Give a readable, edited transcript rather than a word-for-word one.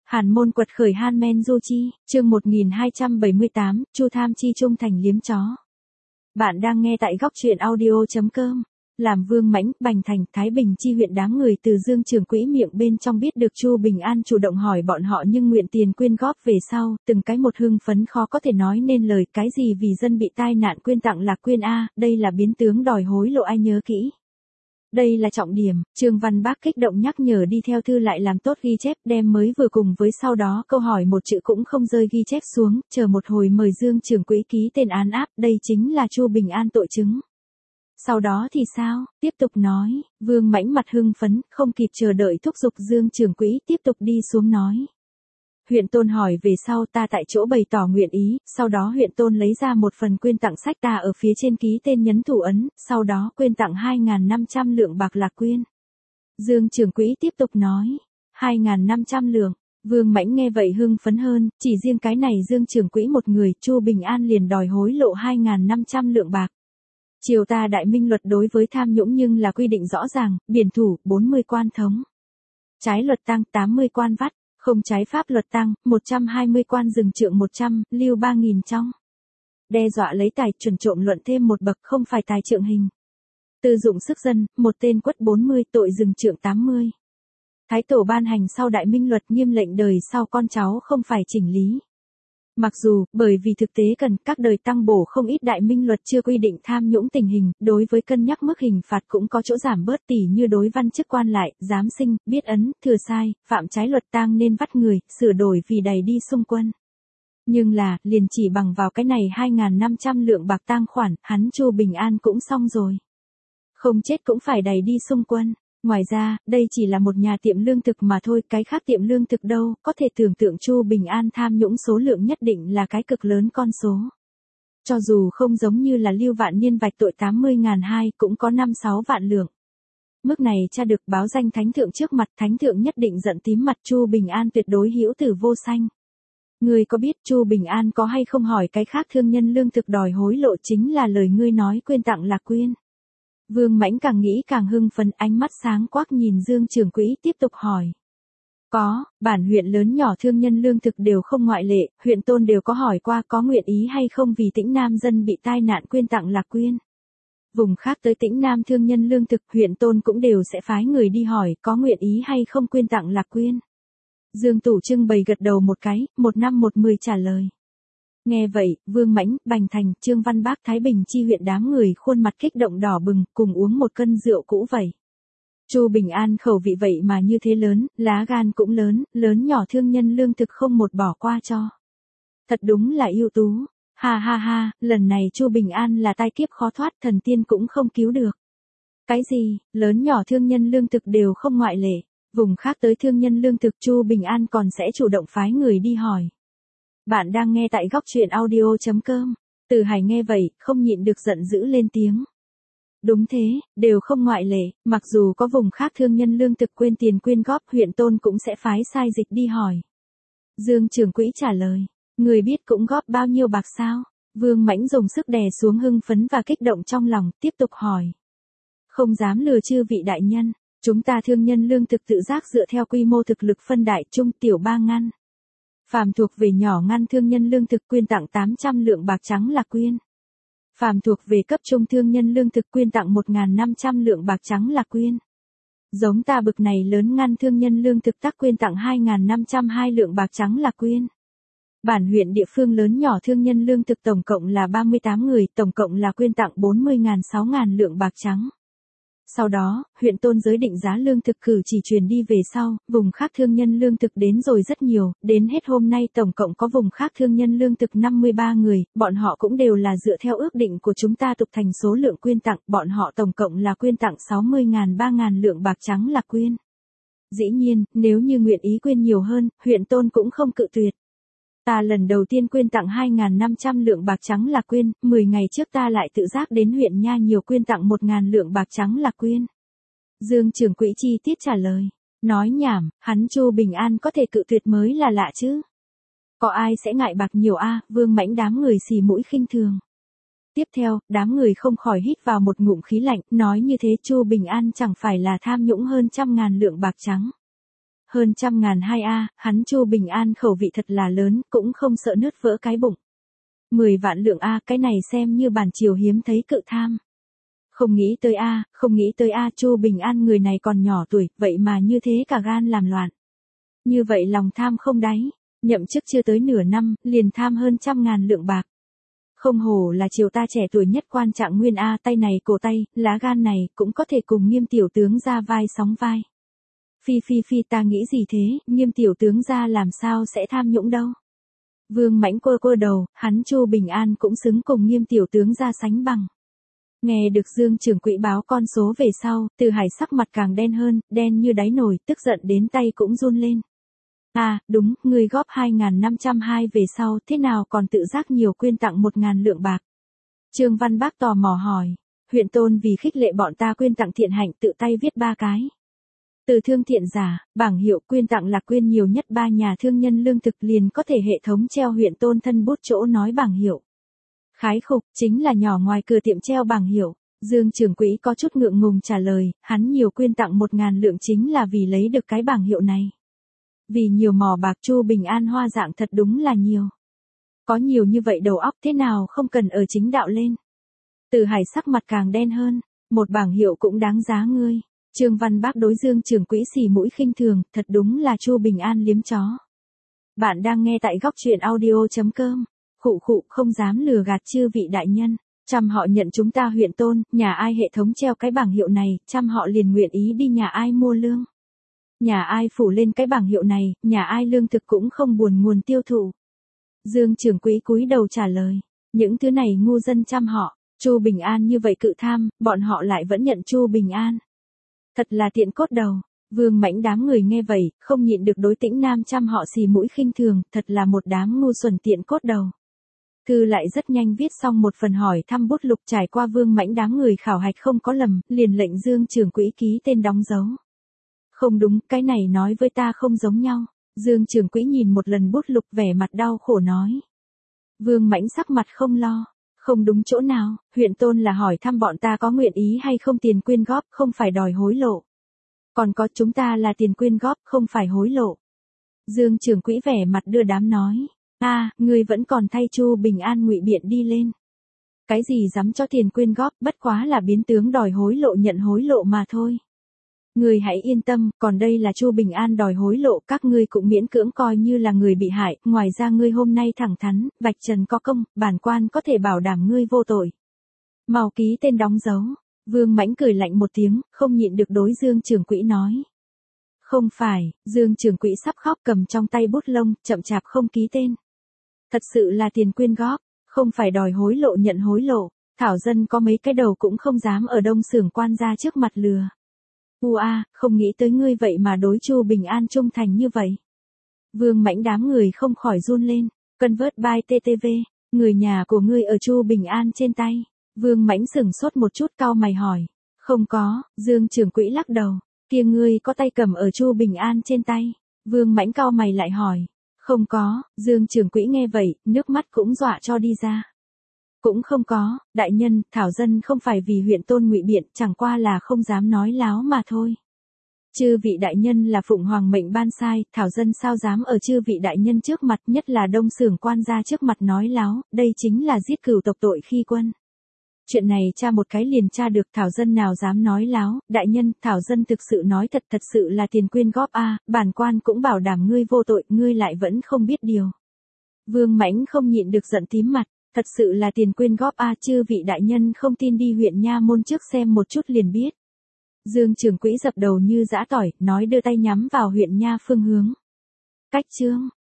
Hàn Môn quật khởi Han Men Du Chi, chương 1278, Chu Tham Chi trung thành liếm chó. Bạn đang nghe tại góc truyện audio.com. Làm Vương Mãnh, Bành Thành, Thái Bình chi huyện đám người từ Dương Trường Quỹ miệng bên trong biết được Chu Bình An chủ động hỏi bọn họ nhưng nguyện tiền quyên góp về sau, từng cái một hưng phấn khó có thể nói nên lời, cái gì vì dân bị tai nạn quyên tặng là quyên a, đây là biến tướng đòi hối lộ ai nhớ kỹ. Đây là trọng điểm, Trương Văn Bác kích động nhắc nhở đi theo thư lại làm tốt ghi chép, đem mới vừa cùng với sau đó câu hỏi một chữ cũng không rơi ghi chép xuống, chờ một hồi mời Dương Trường Quỹ ký tên án áp, đây chính là Chu Bình An tội chứng. Sau đó thì sao, tiếp tục nói, Vương Mãnh mặt hưng phấn, không kịp chờ đợi thúc giục Dương Trường Quỹ tiếp tục đi xuống nói. Huyện Tôn hỏi về sau ta tại chỗ bày tỏ nguyện ý, sau đó huyện Tôn lấy ra một phần quyên tặng sách ta ở phía trên ký tên nhấn thủ ấn, sau đó quyên tặng 2.500 lượng bạc là quyên. Dương Trường Quỹ tiếp tục nói, 2.500 lượng, Vương Mãnh nghe vậy hưng phấn hơn, chỉ riêng cái này Dương Trường Quỹ một người, Chu Bình An liền đòi hối lộ 2.500 lượng bạc. Triều ta đại minh luật đối với tham nhũng nhưng là quy định rõ ràng, biển thủ, 40 quan thống. Trái luật tăng, 80 quan vắt. Không trái pháp luật tăng, 120 quan rừng trượng 100, lưu 3.000 trong. Đe dọa lấy tài chuẩn trộm luận thêm một bậc không phải tài trượng hình. Tư dụng sức dân, một tên quất 40 tội rừng trượng 80. Thái tổ ban hành sau đại minh luật nghiêm lệnh đời sau con cháu không phải chỉnh lý. Mặc dù, bởi vì thực tế cần các đời tăng bổ không ít đại minh luật chưa quy định tham nhũng tình hình, đối với cân nhắc mức hình phạt cũng có chỗ giảm bớt tỉ như đối văn chức quan lại, giám sinh, biết ấn, thừa sai, phạm trái luật tang nên vắt người, sửa đổi vì đầy đi xung quân. Nhưng là, liền chỉ bằng vào cái này 2.500 lượng bạc tang khoản, hắn Chu Bình An cũng xong rồi. Không chết cũng phải đầy đi xung quân. Ngoài ra, đây chỉ là một nhà tiệm lương thực mà thôi, cái khác tiệm lương thực đâu, có thể tưởng tượng Chu Bình An tham nhũng số lượng nhất định là cái cực lớn con số. Cho dù không giống như là Lưu Vạn Niên vạch tội 80.200 cũng có 5-6 vạn lượng. Mức này tra được báo danh thánh thượng trước mặt, thánh thượng nhất định giận tím mặt, Chu Bình An tuyệt đối hữu tử vô sanh. Ngươi có biết Chu Bình An có hay không hỏi cái khác thương nhân lương thực đòi hối lộ chính là lời ngươi nói quyên tặng là quyên. Vương Mãnh càng nghĩ càng hưng phấn, ánh mắt sáng quắc nhìn Dương Trường Quỹ tiếp tục hỏi. Có, bản huyện lớn nhỏ thương nhân lương thực đều không ngoại lệ, huyện Tôn đều có hỏi qua có nguyện ý hay không vì Tĩnh Nam dân bị tai nạn quyên tặng là quyên. Vùng khác tới Tĩnh Nam thương nhân lương thực, huyện Tôn cũng đều sẽ phái người đi hỏi có nguyện ý hay không quyên tặng là quyên. Dương Tủ trưng bày gật đầu một cái, 1/10 trả lời. Nghe vậy, Vương Mãnh, Bành Thành, Trương Văn Bác, Thái Bình chi huyện đám người khuôn mặt kích động đỏ bừng, cùng uống một cân rượu cũ vậy. Chu Bình An khẩu vị vậy mà như thế lớn, lá gan cũng lớn, lớn nhỏ thương nhân lương thực không một bỏ qua cho. Thật đúng là ưu tú. Ha ha ha, lần này Chu Bình An là tai kiếp khó thoát, thần tiên cũng không cứu được. Cái gì, lớn nhỏ thương nhân lương thực đều không ngoại lệ, vùng khác tới thương nhân lương thực Chu Bình An còn sẽ chủ động phái người đi hỏi. Bạn đang nghe tại góc truyện audio.com. Từ Hải nghe vậy, không nhịn được giận dữ lên tiếng. Đúng thế, đều không ngoại lệ, mặc dù có vùng khác thương nhân lương thực quên tiền quyên góp, huyện Tôn cũng sẽ phái sai dịch đi hỏi. Dương Trường Quỹ trả lời, người biết cũng góp bao nhiêu bạc sao? Vương Mãnh dùng sức đè xuống hưng phấn và kích động trong lòng, tiếp tục hỏi. Không dám lừa chư vị đại nhân, chúng ta thương nhân lương thực tự giác dựa theo quy mô thực lực phân đại trung tiểu 3 ngăn. Phàm thuộc về nhỏ ngăn thương nhân lương thực quyên tặng 800 lượng bạc trắng là quyên. Phàm thuộc về cấp trung thương nhân lương thực quyên tặng 1.500 lượng bạc trắng là quyên. Giống ta bực này lớn ngăn thương nhân lương thực tác quyên tặng 2.502 lượng bạc trắng là quyên. Bản huyện địa phương lớn nhỏ thương nhân lương thực tổng cộng là 38 người, tổng cộng là quyên tặng 40.000-6.000 lượng bạc trắng. Sau đó, huyện Tôn giới định giá lương thực cử chỉ truyền đi về sau, vùng khác thương nhân lương thực đến rồi rất nhiều, đến hết hôm nay tổng cộng có vùng khác thương nhân lương thực 53 người, bọn họ cũng đều là dựa theo ước định của chúng ta tục thành số lượng quyên tặng, bọn họ tổng cộng là quyên tặng 60.000-3.000 lượng bạc trắng là quyên. Dĩ nhiên, nếu như nguyện ý quyên nhiều hơn, huyện Tôn cũng không cự tuyệt. Ta lần đầu tiên quyên tặng 2.500 lượng bạc trắng là quyên, 10 ngày trước ta lại tự giác đến huyện Nha nhiều quyên tặng 1.000 lượng bạc trắng là quyên. Dương Trường Quỹ chi tiết trả lời. Nói nhảm, hắn Chu Bình An có thể cự tuyệt mới là lạ chứ. Có ai sẽ ngại bạc nhiều a? Vương Mãnh đám người xì mũi khinh thường. Tiếp theo, đám người không khỏi hít vào một ngụm khí lạnh, nói như thế Chu Bình An chẳng phải là tham nhũng hơn 100.000 lượng bạc trắng. hơn 100.000 2A, hắn Chu Bình An khẩu vị thật là lớn, cũng không sợ nứt vỡ cái bụng. 10 vạn lượng A, cái này xem như bản triều hiếm thấy cự tham. Không nghĩ tới A, Chu Bình An người này còn nhỏ tuổi, vậy mà như thế cả gan làm loạn. Như vậy lòng tham không đáy, nhậm chức chưa tới nửa năm, liền tham hơn 100.000 lượng bạc. Không hổ là triều ta trẻ tuổi nhất quan trạng nguyên A, tay này cổ tay, lá gan này, cũng có thể cùng Nghiêm tiểu tướng ra vai sóng vai. Phi ta nghĩ gì thế, Nghiêm tiểu tướng ra làm sao sẽ tham nhũng đâu. Vương Mãnh quơ đầu, hắn Chu Bình An cũng xứng cùng Nghiêm tiểu tướng ra sánh bằng. Nghe được Dương trưởng quỹ báo con số về sau, Từ Hải sắc mặt càng đen hơn, đen như đáy nồi, tức giận đến tay cũng run lên. À, đúng, người góp 2.502 về sau, thế nào còn tự giác nhiều quyên tặng 1.000 lượng bạc. Trương Văn Bác tò mò hỏi, huyện Tôn vì khích lệ bọn ta quyên tặng thiện hạnh tự tay viết 3 cái. Từ thương thiện giả, bảng hiệu quyên tặng là quyên nhiều nhất 3 nhà thương nhân lương thực liền có thể hệ thống treo huyện Tôn thân bút chỗ nói bảng hiệu. Khái khục, chính là nhỏ ngoài cửa tiệm treo bảng hiệu. Dương trưởng quỹ có chút ngượng ngùng trả lời, hắn nhiều quyên tặng 1.000 lượng chính là vì lấy được cái bảng hiệu này. Vì nhiều mỏ bạc Chu Bình An hoa dạng thật đúng là nhiều. Có nhiều như vậy đầu óc thế nào không cần ở chính đạo lên. Từ Hải sắc mặt càng đen hơn, một bảng hiệu cũng đáng giá ngươi. Trương Văn Bác đối Dương trưởng quỹ xì mũi khinh thường, thật đúng là Chu Bình An liếm chó. Bạn đang nghe tại góc truyện audio.com. Khụ không dám lừa gạt chư vị đại nhân. Trăm họ nhận chúng ta huyện Tôn, nhà ai hệ thống treo cái bảng hiệu này, trăm họ liền nguyện ý đi nhà ai mua lương. Nhà ai phủ lên cái bảng hiệu này, nhà ai lương thực cũng không buồn nguồn tiêu thụ. Dương trưởng quỹ cúi đầu trả lời, những thứ này ngu dân trăm họ, Chu Bình An như vậy cự tham, bọn họ lại vẫn nhận Chu Bình An. Thật là tiện cốt đầu. Vương Mãnh đám người nghe vậy, không nhịn được đối Tĩnh Nam trăm họ xì mũi khinh thường, thật là một đám ngu xuẩn tiện cốt đầu. Thư lại rất nhanh viết xong một phần hỏi thăm bút lục, trải qua Vương Mãnh đám người khảo hạch không có lầm, liền lệnh Dương trưởng quỹ ký tên đóng dấu. Không đúng, cái này nói với ta không giống nhau. Dương trưởng quỹ nhìn một lần bút lục vẻ mặt đau khổ nói. Vương Mãnh sắc mặt không lo. Không đúng chỗ nào, huyện Tôn là hỏi thăm bọn ta có nguyện ý hay không tiền quyên góp, không phải đòi hối lộ. Còn có chúng ta là tiền quyên góp, không phải hối lộ. Dương trưởng quỹ vẻ mặt đưa đám nói. Ngươi vẫn còn thay Chu Bình An ngụy biện đi lên. Cái gì dám cho tiền quyên góp, bất quá là biến tướng đòi hối lộ nhận hối lộ mà thôi. Ngươi hãy yên tâm, còn đây là Chu Bình An đòi hối lộ, các ngươi cũng miễn cưỡng coi như là người bị hại, ngoài ra ngươi hôm nay thẳng thắn, vạch trần có công, bản quan có thể bảo đảm ngươi vô tội. Mau ký tên đóng dấu. Vương Mãnh cười lạnh một tiếng, không nhịn được đối Dương trưởng quỹ nói. Không phải, Dương trưởng quỹ sắp khóc cầm trong tay bút lông, chậm chạp không ký tên. Thật sự là tiền quyên góp, không phải đòi hối lộ nhận hối lộ, thảo dân có mấy cái đầu cũng không dám ở Đông Xưởng quan gia trước mặt lừa. Không nghĩ tới ngươi vậy mà đối Chu Bình An trung thành như vậy. Vương Mãnh đám người không khỏi run lên, Convert by TTV, người nhà của ngươi ở Chu Bình An trên tay. Vương Mãnh sửng sốt một chút cau mày hỏi. Không có, Dương trưởng quỹ lắc đầu, kia ngươi có tay cầm ở Chu Bình An trên tay. Vương Mãnh cau mày lại hỏi. Không có, Dương trưởng quỹ nghe vậy, nước mắt cũng dọa cho đi ra. Cũng không có, đại nhân, thảo dân không phải vì huyện Tôn ngụy biện, chẳng qua là không dám nói láo mà thôi. Chư vị đại nhân là phụng hoàng mệnh ban sai, thảo dân sao dám ở chư vị đại nhân trước mặt, nhất là Đông Xưởng quan gia trước mặt nói láo, đây chính là giết cửu tộc tội khi quân. Chuyện này tra một cái liền tra được, thảo dân nào dám nói láo, đại nhân, thảo dân thực sự nói thật, thật sự là tiền quyên góp bản quan cũng bảo đảm ngươi vô tội, ngươi lại vẫn không biết điều. Vương Mãnh không nhịn được giận tím mặt, thật sự là tiền quyên góp chư vị đại nhân không tin đi huyện Nha Môn trước xem một chút liền biết. Dương trưởng quỹ dập đầu như giã tỏi, nói đưa tay nhắm vào huyện Nha phương hướng. Cách chương